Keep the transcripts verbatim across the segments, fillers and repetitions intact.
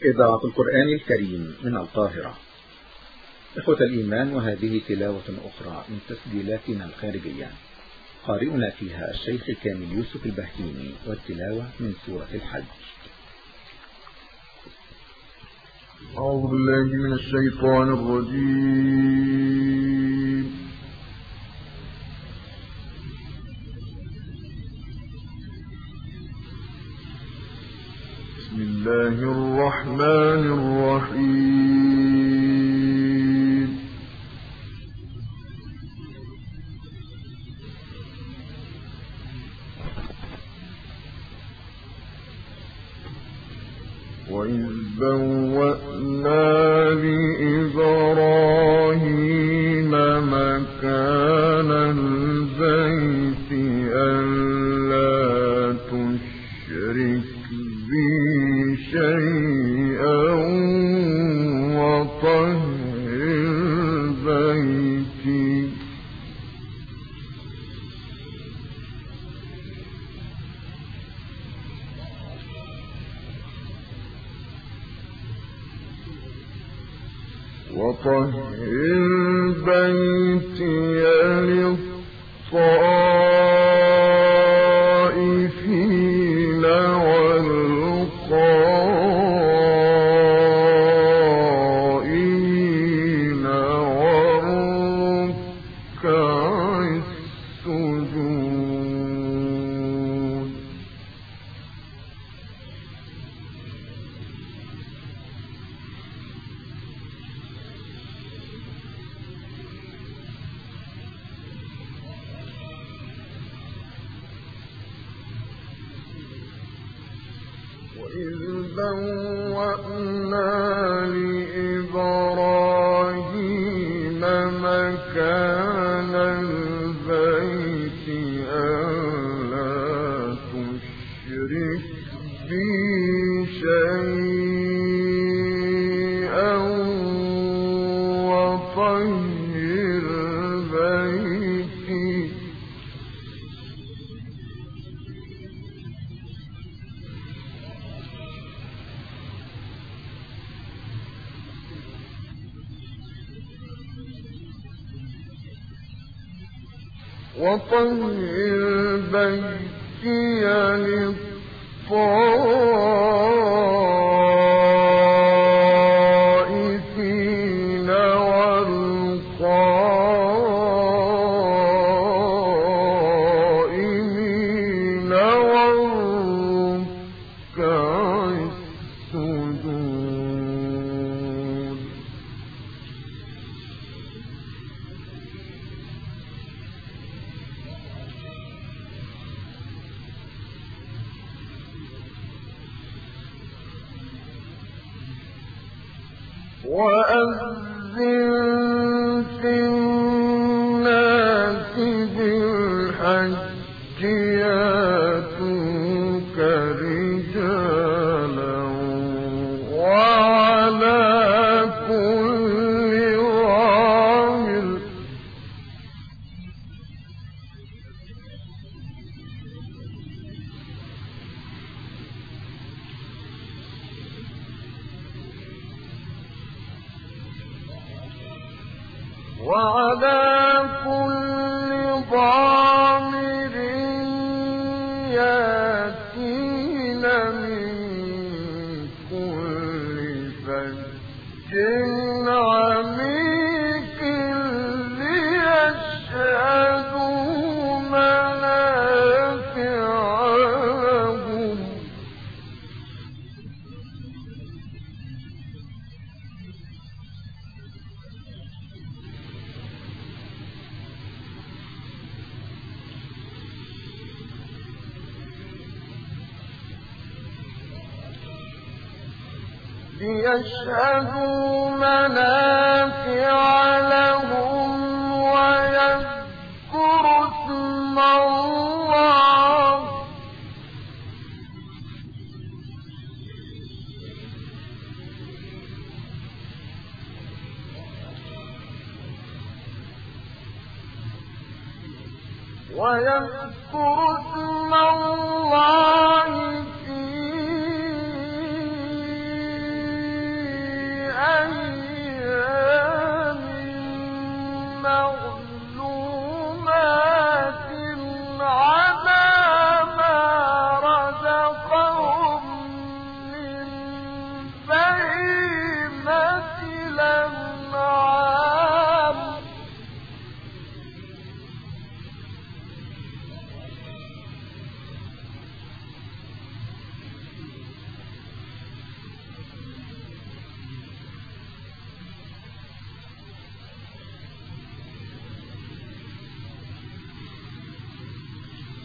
إذاعة القرآن الكريم من القاهرة. إخوة الإيمان، وهذه تلاوة أخرى من تسجيلاتنا الخارجية، قارئنا فيها الشيخ كامل يوسف البهتيمي، والتلاوة من سورة الحج. أعوذ بالله من الشيطان الرجيم. بسم الله الرحمن الرحيم. وإذ بوأنا لإبراهيم مكان البيت ألا تشرك بي شيئا وطهر بيتي وطهر بيتي للطائفين والقائمين والركع السجود. وإذ بوأنا لإبراهيم مكان البيت ألا تشرك بي شيئا وطهر بيتي وطهر بيتي للطائفين والقائمين والركع السجود. وأذن في الناس بالحج يأتوك رجالا وعلى كل ضامر وعلى كل ضامر يأتين من كل فج عميق ليشهدوا منافع لهم ليشهدوا منافع لهم ويذكروا اسم الله ويذكروا اسم الله في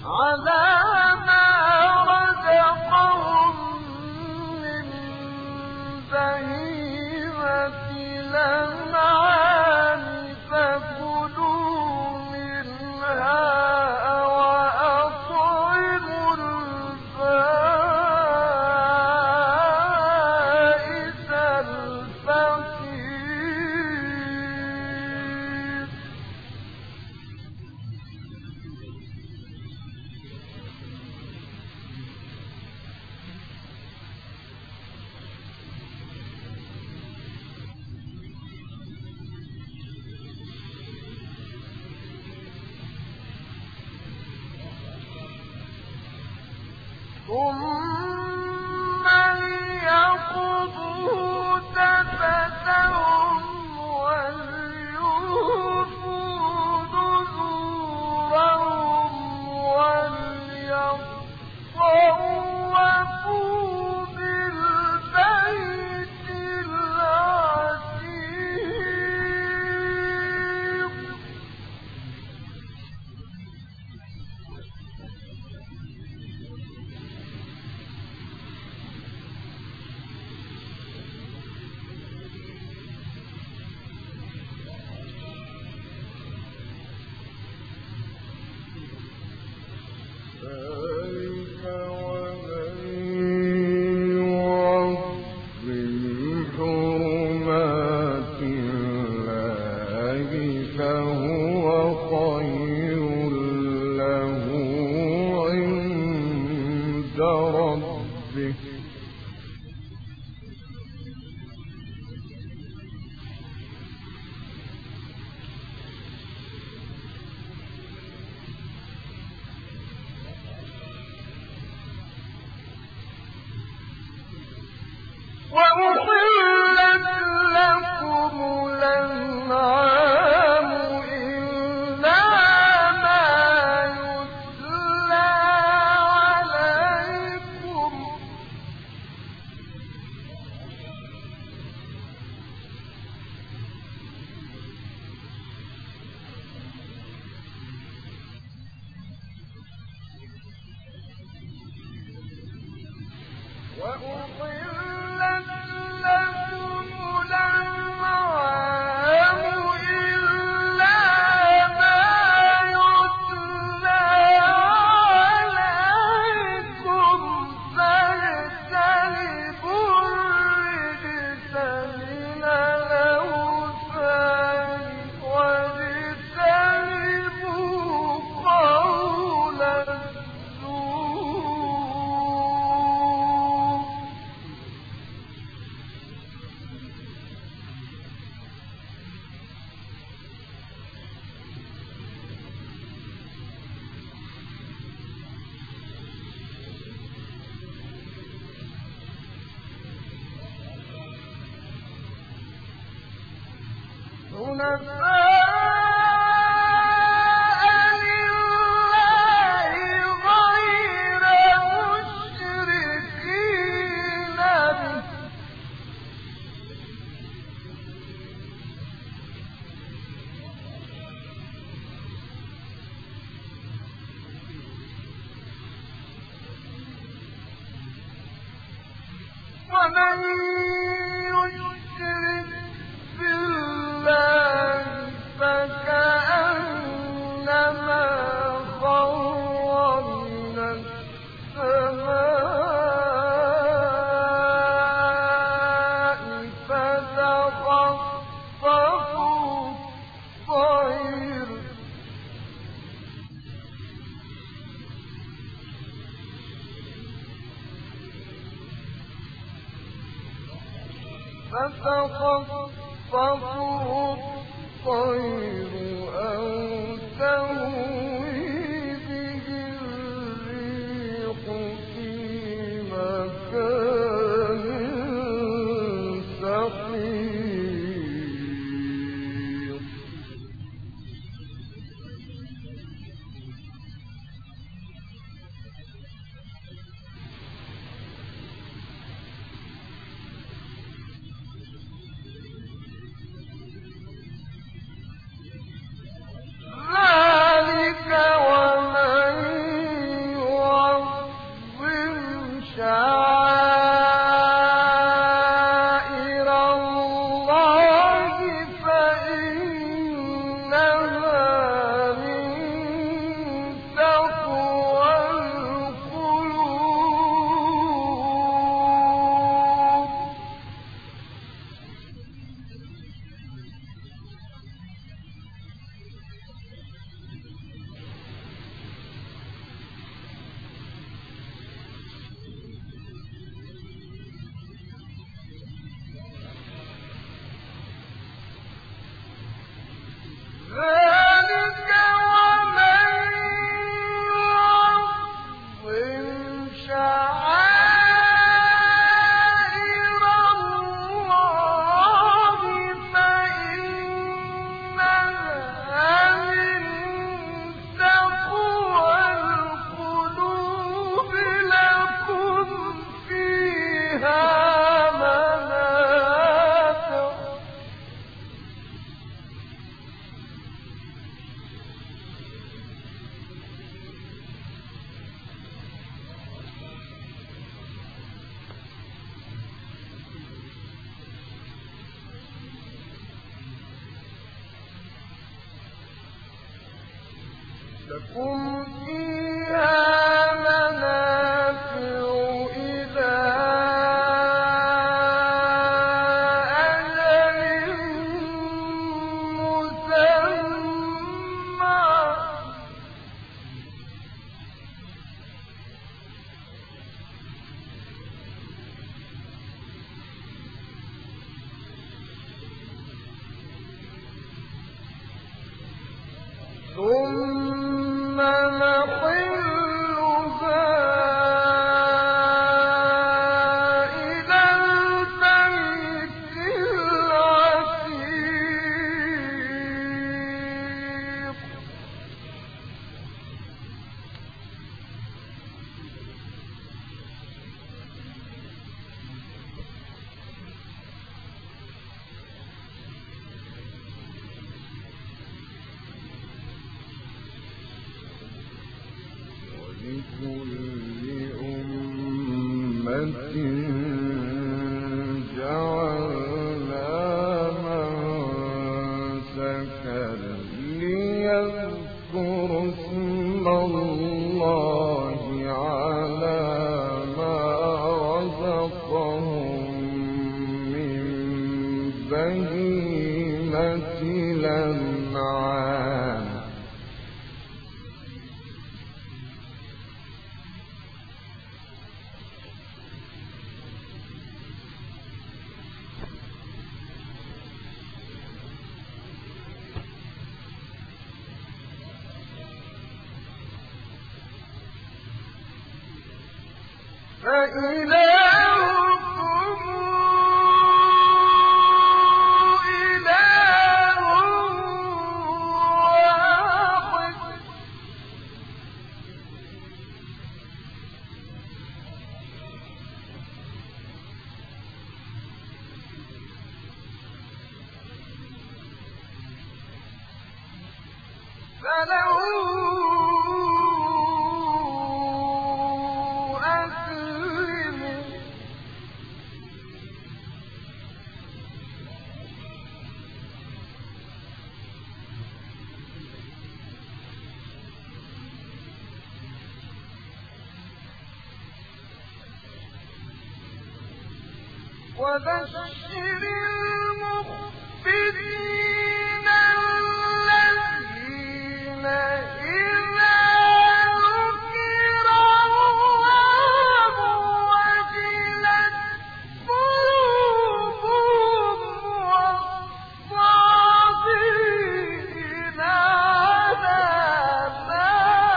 ثم ليقضوا تفتهم وليوفوا نذورهم وليطوفوا بالبيت العتيق. ذلك ومن يعظم حرمات الله فهو خير له عند ربه. وأحلت لكم الأنعام إلا ما يتلى عليكم وأحلت لكم الأنعام إلا ما يتلى عليكم فاجتنبوا الرجس من الأوثان واجتنبوا قول الزور. حنفاء لله غير مشركين به ومن يشرك بالله فكأنما خر من السماء فتخطفه الطير فتخطفه الطير أو تهوي به الريح في مكان سحيق. ذلك لكم فيها منافع إلى أجل مسمى ثم نحلها إلى البيت العتيق ولكل أمة جعلنا منسكا ليذكروا اسم الله على ما رزقهم من بهيمة الأنعام فإلهكم إله واحد فله وبشر المخبتين الذين إذا ذكر الله وجلت قلوبهم والصابرين على ما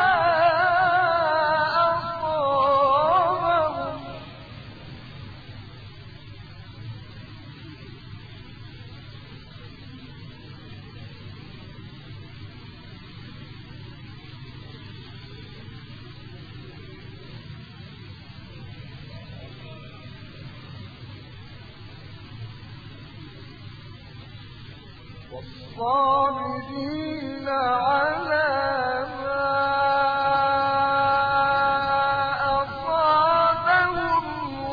أصابهم والصابرين على ما أصابهم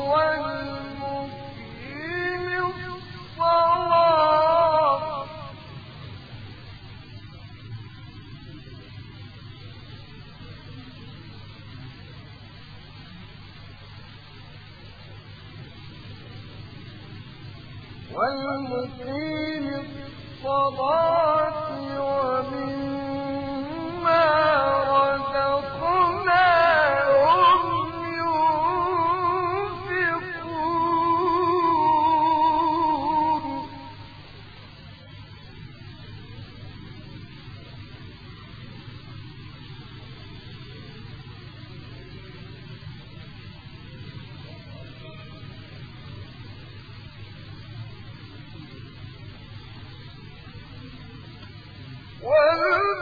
والمقيم الصلاة والمقيم الصلاة ومما رزقناهم ينفقون وال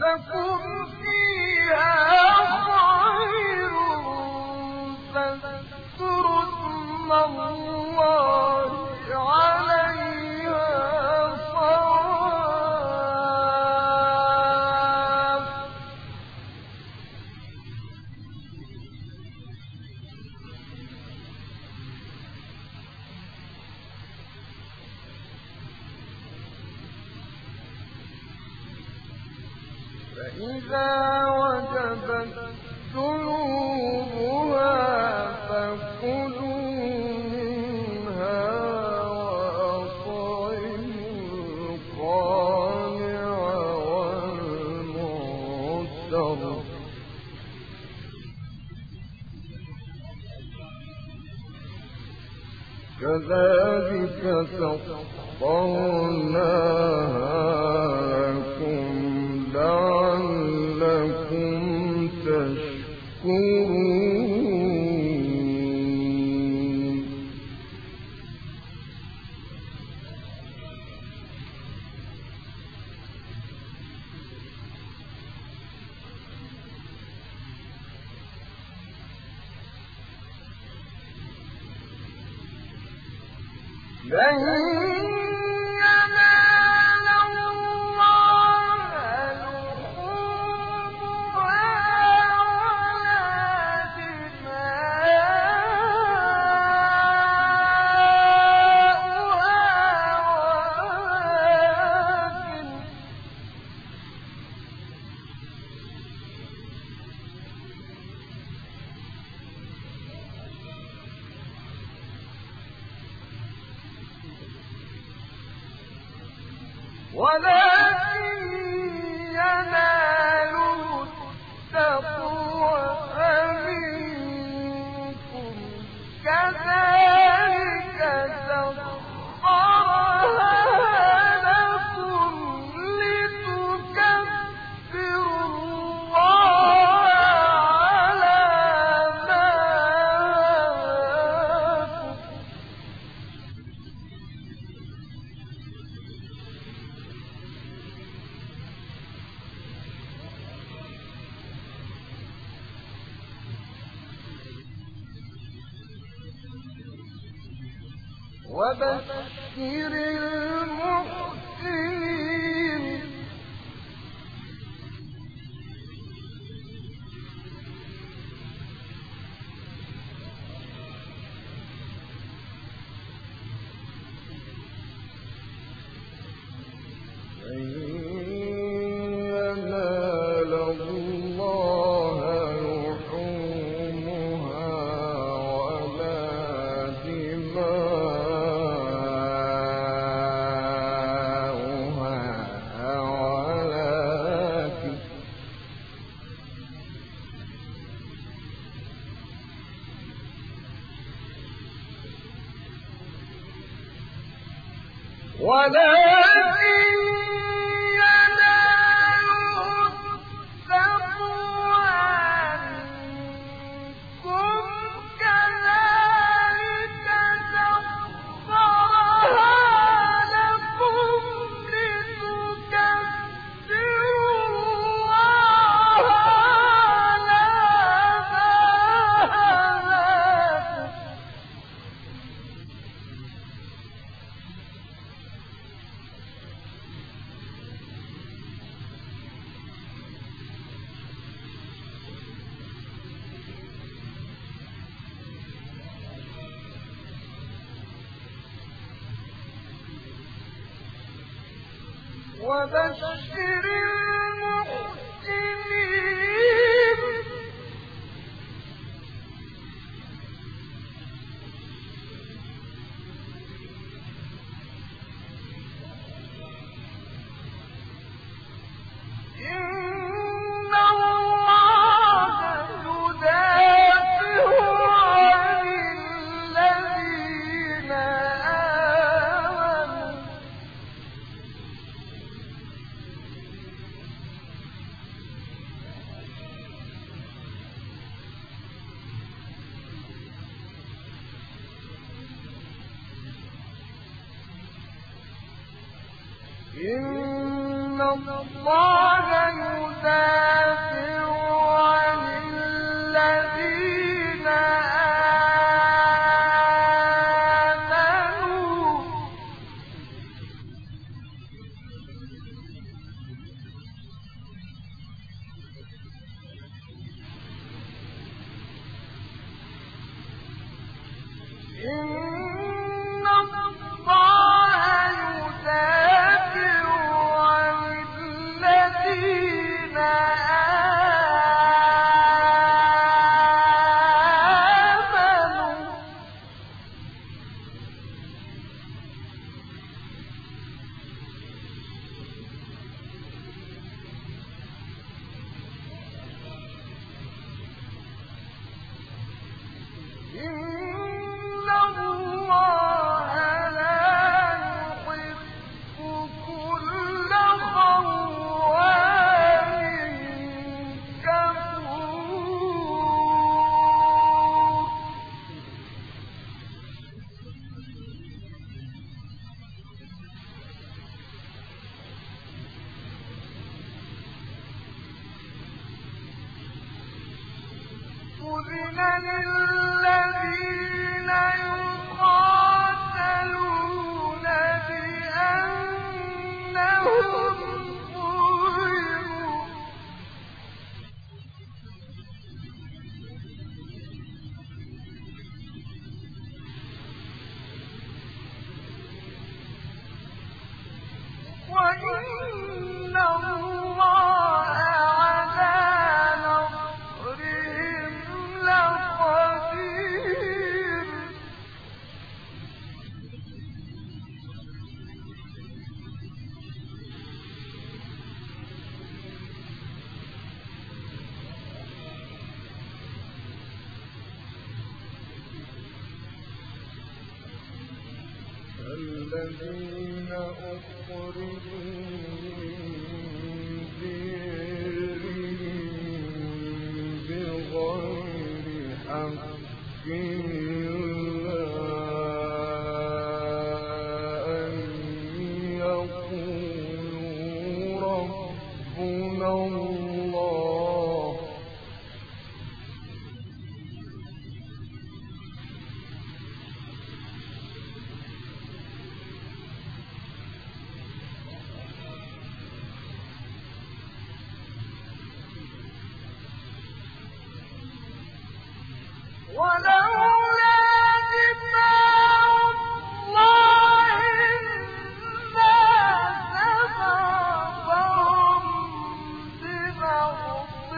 لكم فيها خير فاذكروا اسم الله عليها صواف فإذا وجبت جنوبها فكلوا منها وأطعموا القانع والمعتر كذلك سخرناها لكم لعلكم تشكرون لن ينال الله لحومها ولا ولكن يناله التقوى منكم كذلك سخرها لكم لتكبروا الله على ما هداكم وبشر المحسنين لن ينال الله لحومها ولا دماؤها ولكن ولكن يناله التقوى منكم كذلك سخرها لكم لتكبروا الله على ما هداكم وبشر المحسنين إن الله يدافع عن الذين آمنوا إن الله يدافع الذين أخرجوا من ديرهم بغير حق إلا أن يقولوا ربنا الله ولولا دفاع الله الناس بعضهم ببعض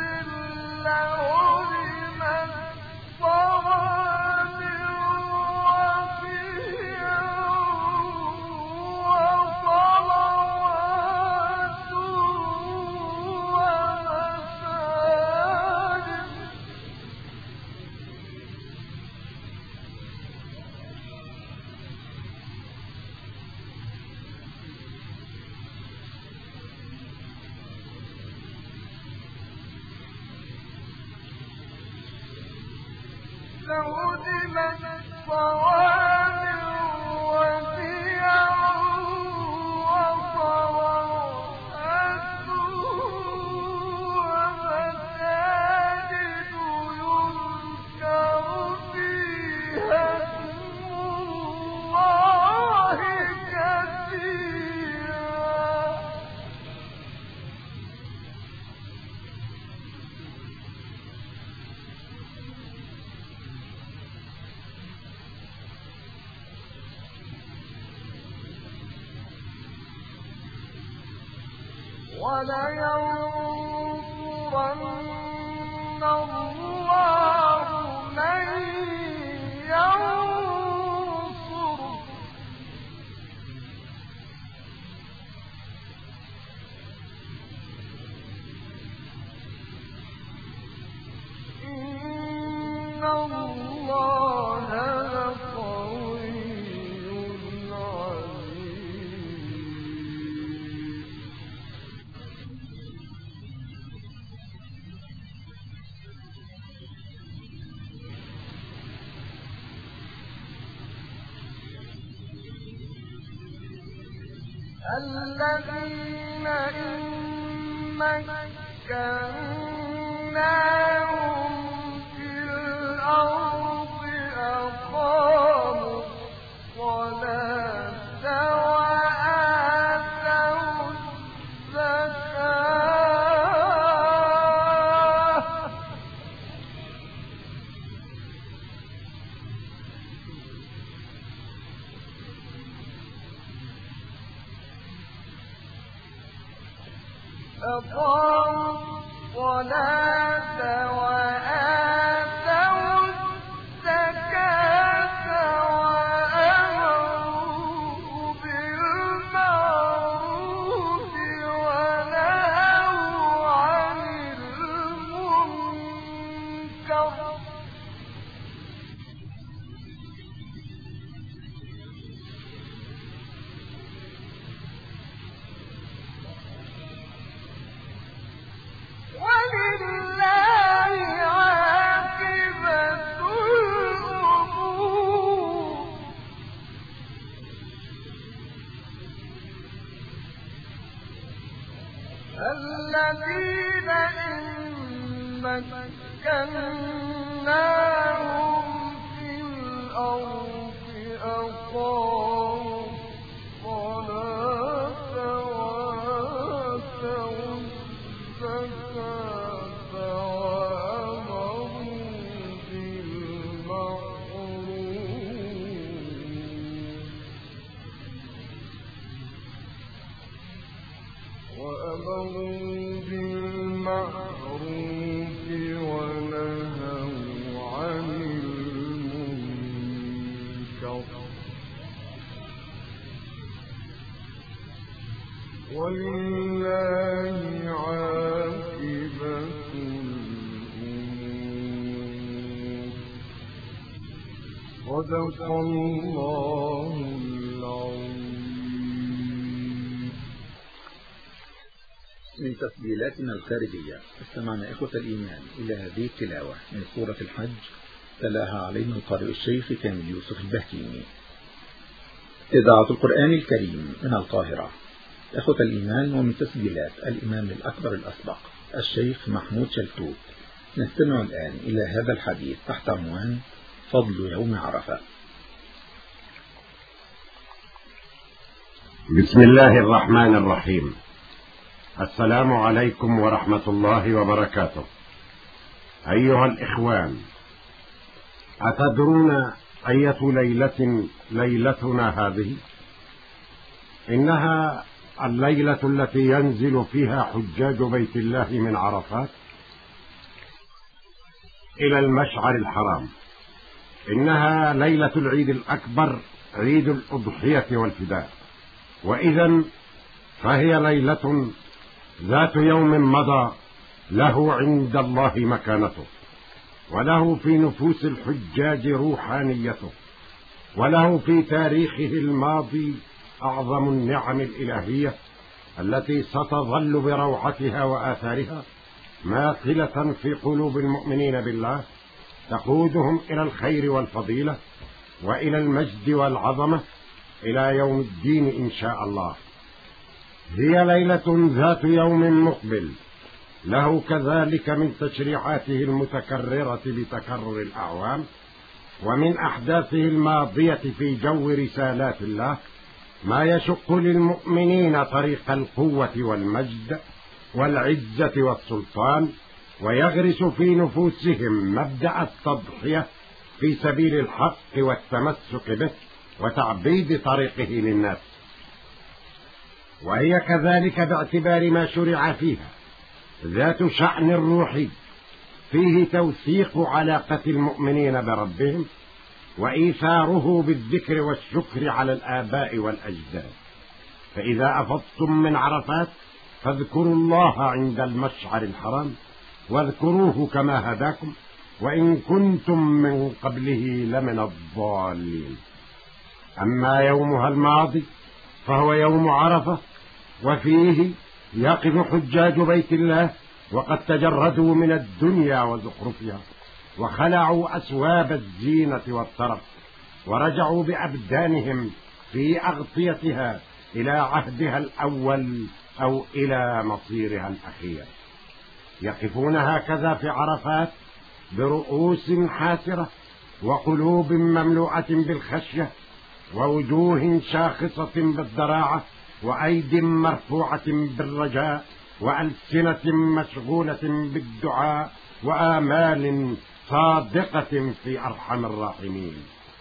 لهدمت صوامع وبيع وصلوات ومساجد لهدمت صوامع وبيع وصلوات ومساجد يذكر فيها اسم الله كثيرا ولينصرن الله من ينصره إن الله لقوي عزيز الذين إن في الأرض أقاموا الصلاة وآتوا الزكاة أقاموا الصلاة وآتوا الزكاة وأمروا بالمعروف ونهوا عن المنكر ولله عاقبة الأمور الذين إن مكناهم في الأرض أقاموا الصلاة وآتوا الزكاة وأمروا بالمعروف وأمروا بالمعروف ونهوا عن المنكر ولله عاقبة الأمور صدق الله العظيم. من تسجيلاتنا الخارجية استمعنا إخوة الإيمان إلى هذه التلاوة من سورة الحج تلاها علينا القارئ الشيخ كامل يوسف البهتيمي. إذاعة القرآن الكريم من القاهرة. إخوة الإيمان، ومن تسجيلات الإمام الأكبر الأسبق الشيخ محمود شلتوت نستمع الآن إلى هذا الحديث تحت عنوان فضل يوم عرفة. بسم الله الرحمن الرحيم. السلام عليكم ورحمة الله وبركاته. أيها الإخوان، أتدرون أية ليلة ليلتنا هذه؟ إنها الليلة التي ينزل فيها حجاج بيت الله من عرفات إلى المشعر الحرام. إنها ليلة العيد الأكبر، عيد الأضحية والفداء. وإذن فهي ليلة ذات يوم مضى له عند الله مكانته، وله في نفوس الحجاج روحانيته، وله في تاريخه الماضي أعظم النعم الإلهية التي ستظل بروعتها وآثارها ماثلة في قلوب المؤمنين بالله، تقودهم إلى الخير والفضيلة وإلى المجد والعظمة إلى يوم الدين إن شاء الله. هي ليلة ذات يوم مقبل له كذلك من تشريعاته المتكررة بتكرر الأعوام، ومن أحداثه الماضية في جو رسالات الله ما يشق للمؤمنين طريق القوة والمجد والعزة والسلطان، ويغرس في نفوسهم مبدأ التضحية في سبيل الحق والتمسك به وتعبيد طريقه للناس. وهي كذلك باعتبار ما شرع فيها ذات شأن روحي فيه توثيق علاقة المؤمنين بربهم وإيثاره بالذكر والشكر على الآباء والأجداد. فإذا أفضتم من عرفات فاذكروا الله عند المشعر الحرام واذكروه كما هداكم وإن كنتم من قبله لمن الضالين. أما يومها الماضي فهو يوم عرفة، وفيه يقف حجاج بيت الله وقد تجردوا من الدنيا وزخرفها وخلعوا أسواب الزينة والطرف، ورجعوا بأبدانهم في أغطيتها إلى عهدها الأول أو إلى مصيرها الأخير. يقفون هكذا في عرفات برؤوس حاسرة وقلوب مملوءة بالخشية ووجوه شاخصة بالضراعة وأيد مرفوعة بالرجاء وألسنة مشغولة بالدعاء وآمال صادقة في أرحم الراحمين.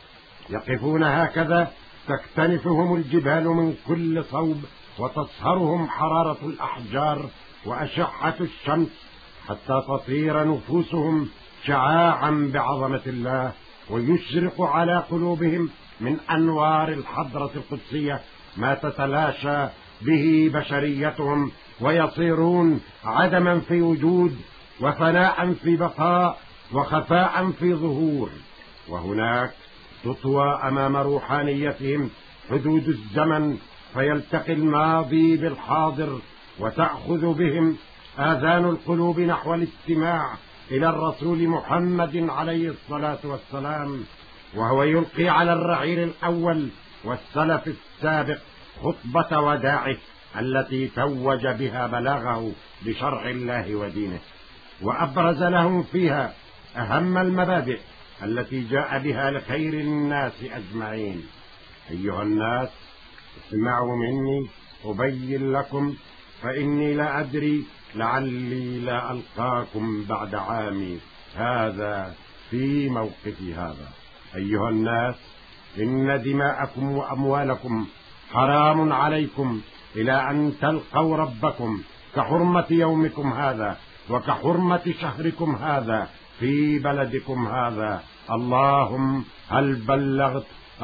يقفون هكذا تكتنفهم الجبال من كل صوب وتصهرهم حرارة الأحجار وأشعة الشمس حتى تطير نفوسهم شعاعا بعظمة الله ويشرق على قلوبهم من أنوار الحضرة القدسية ما تتلاشى به بشريتهم ويصيرون عدما في وجود وفناء في بقاء وخفاء في ظهور. وهناك تطوى أمام روحانيتهم حدود الزمن فيلتقي الماضي بالحاضر وتأخذ بهم آذان القلوب نحو الاستماع إلى الرسول محمد عليه الصلاة والسلام وهو يلقي على الرعيل الأول والسلف السابق خطبة وداعه التي توج بها بلاغه بشرع الله ودينه وأبرز لهم فيها أهم المبادئ التي جاء بها لخير الناس أجمعين. أيها الناس اسمعوا مني أبين لكم فإني لا أدري لعلي لا ألقاكم بعد عامي هذا في موقفي هذا. أيها الناس إن دماءكم وأموالكم حرام عليكم إلى أن تلقوا ربكم كحرمة يومكم هذا وكحرمة شهركم هذا في بلدكم هذا. اللهم هل بلغت؟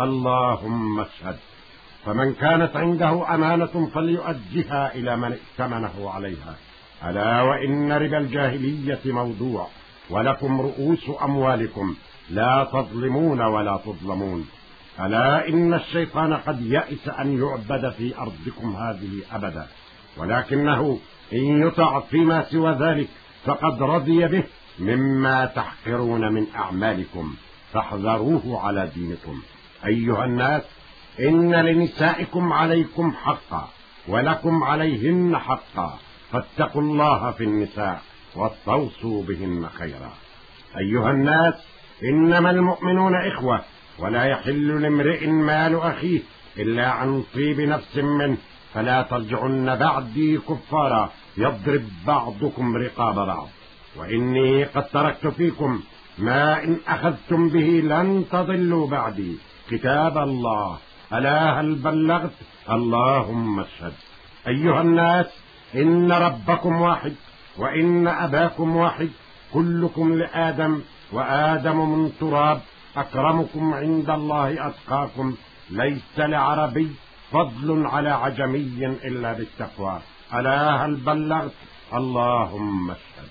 اللهم اشهد. فمن كانت عنده أمانة فليؤدها إلى من ائتمنه عليها. ألا وإن ربا الجاهلية موضوع ولكم رؤوس أموالكم لا تظلمون ولا تظلمون. ألا إن الشيطان قد يئس أن يعبد في أرضكم هذه أبدا ولكنه إن يطع فيما سوى ذلك فقد رضي به مما تحقرون من أعمالكم فاحذروه على دينكم. أيها الناس إن لنسائكم عليكم حقا ولكم عليهن حقا فاتقوا الله في النساء واستوصوا بهن خيرا. أيها الناس إنما المؤمنون إخوة ولا يحل لامرئ مال أخيه إلا عن طيب نفس منه فلا ترجعن بعدي كفارا يضرب بعضكم رقاب بعض. وإني قد تركت فيكم ما إن أخذتم به لن تضلوا بعدي كتاب الله. ألا هل بلغت؟ اللهم اشهد. أيها الناس إن ربكم واحد وإن أباكم واحد كلكم لآدم وآدم من تراب أكرمكم عند الله أتقاكم. ليس لعربي فضل على عجمي إلا بالتقوى. ألا هل بلغت؟ اللهم اشهد.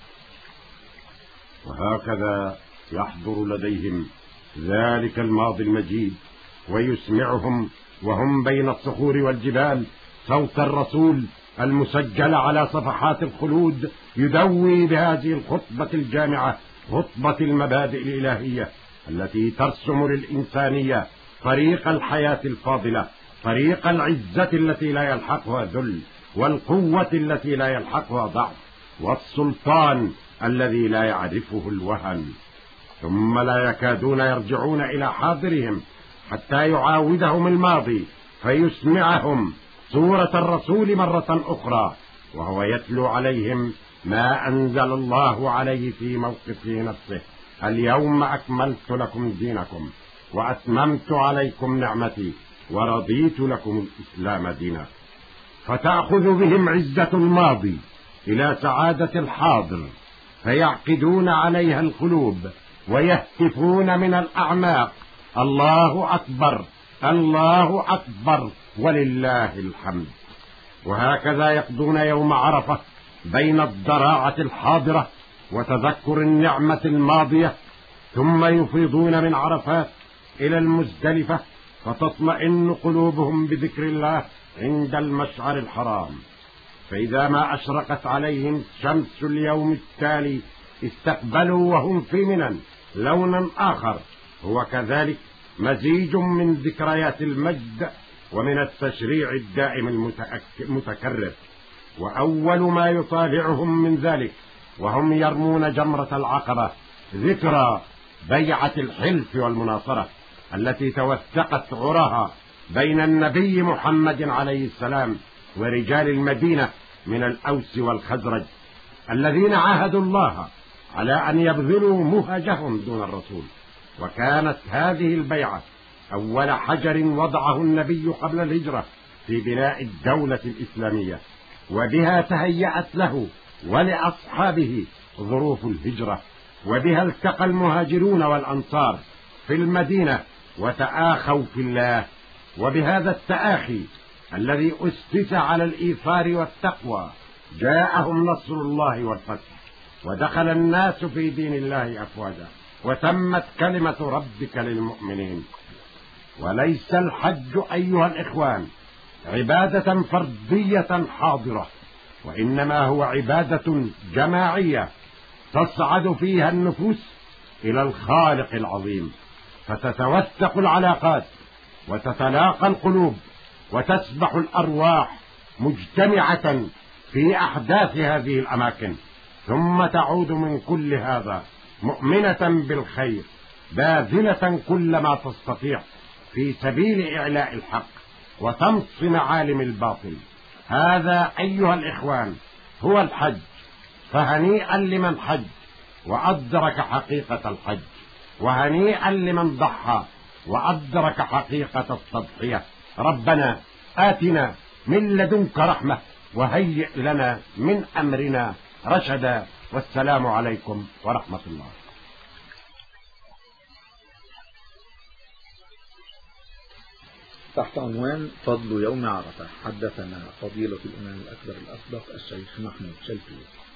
وهكذا يحضر لديهم ذلك الماضي المجيد ويسمعهم وهم بين الصخور والجبال صوت الرسول المسجل على صفحات الخلود يدوي بهذه الخطبة الجامعة خطبة المبادئ الإلهية التي ترسم للإنسانية طريق الحياة الفاضلة، طريق العزة التي لا يلحقها ذل، والقوة التي لا يلحقها ضعف، والسلطان الذي لا يعرفه الوهن. ثم لا يكادون يرجعون إلى حاضرهم حتى يعاودهم الماضي فيسمعهم سورة الرسول مرة أخرى وهو يتلو عليهم ما أنزل الله عليه في موقفه نفسه: اليوم أكملت لكم دينكم وأتممت عليكم نعمتي ورضيت لكم الإسلام دينا. فتأخذ بهم عزة الماضي إلى سعادة الحاضر فيعقدون عليها القلوب ويهتفون من الأعماق: الله أكبر، الله أكبر، ولله الحمد. وهكذا يقضون يوم عرفة بين الضراعة الحاضرة وتذكر النعمة الماضية، ثم يفيضون من عرفات إلى المزدلفة فتطمئن قلوبهم بذكر الله عند المشعر الحرام. فإذا ما أشرقت عليهم شمس اليوم التالي استقبلوا وهم في منى لونا آخر، هو كذلك مزيج من ذكريات المجد ومن التشريع الدائم المتكرر. وأول ما يطالعهم من ذلك وهم يرمون جمرة العقبة ذكرى بيعة الحلف والمناصرة التي توثقت عرها بين النبي محمد عليه السلام ورجال المدينة من الأوس والخزرج الذين عاهدوا الله على أن يبذلوا مهجهم دون الرسول. وكانت هذه البيعة أول حجر وضعه النبي قبل الهجرة في بناء الدولة الإسلامية، وبها تهيأت له ولأصحابه ظروف الهجرة، وبها التقى المهاجرون والأنصار في المدينة وتآخوا في الله. وبهذا التآخي الذي أسس على الإيثار والتقوى جاءهم نصر الله والفتح، ودخل الناس في دين الله أفواجا، وتمت كلمة ربك للمؤمنين. وليس الحج أيها الإخوان عبادة فردية حاضرة، وإنما هو عبادة جماعية تصعد فيها النفوس إلى الخالق العظيم، فتتوثق العلاقات وتتلاقى القلوب وتسبح الأرواح مجتمعة في أحداث هذه الأماكن، ثم تعود من كل هذا مؤمنة بالخير باذلة كل ما تستطيع في سبيل إعلاء الحق وتمص معالم الباطل. هذا أيها الإخوان هو الحج، فهنيئا لمن حج وأدرك حقيقة الحج، وهنيئا لمن ضحى وأدرك حقيقة التضحية. ربنا آتنا من لدنك رحمة وهيئ لنا من أمرنا رشدا. والسلام عليكم ورحمة الله. تحت عنوان فضل يوم عرفة، حدثنا فضيلة الإمام الأكبر الأسبق الشيخ محمود شلتوت.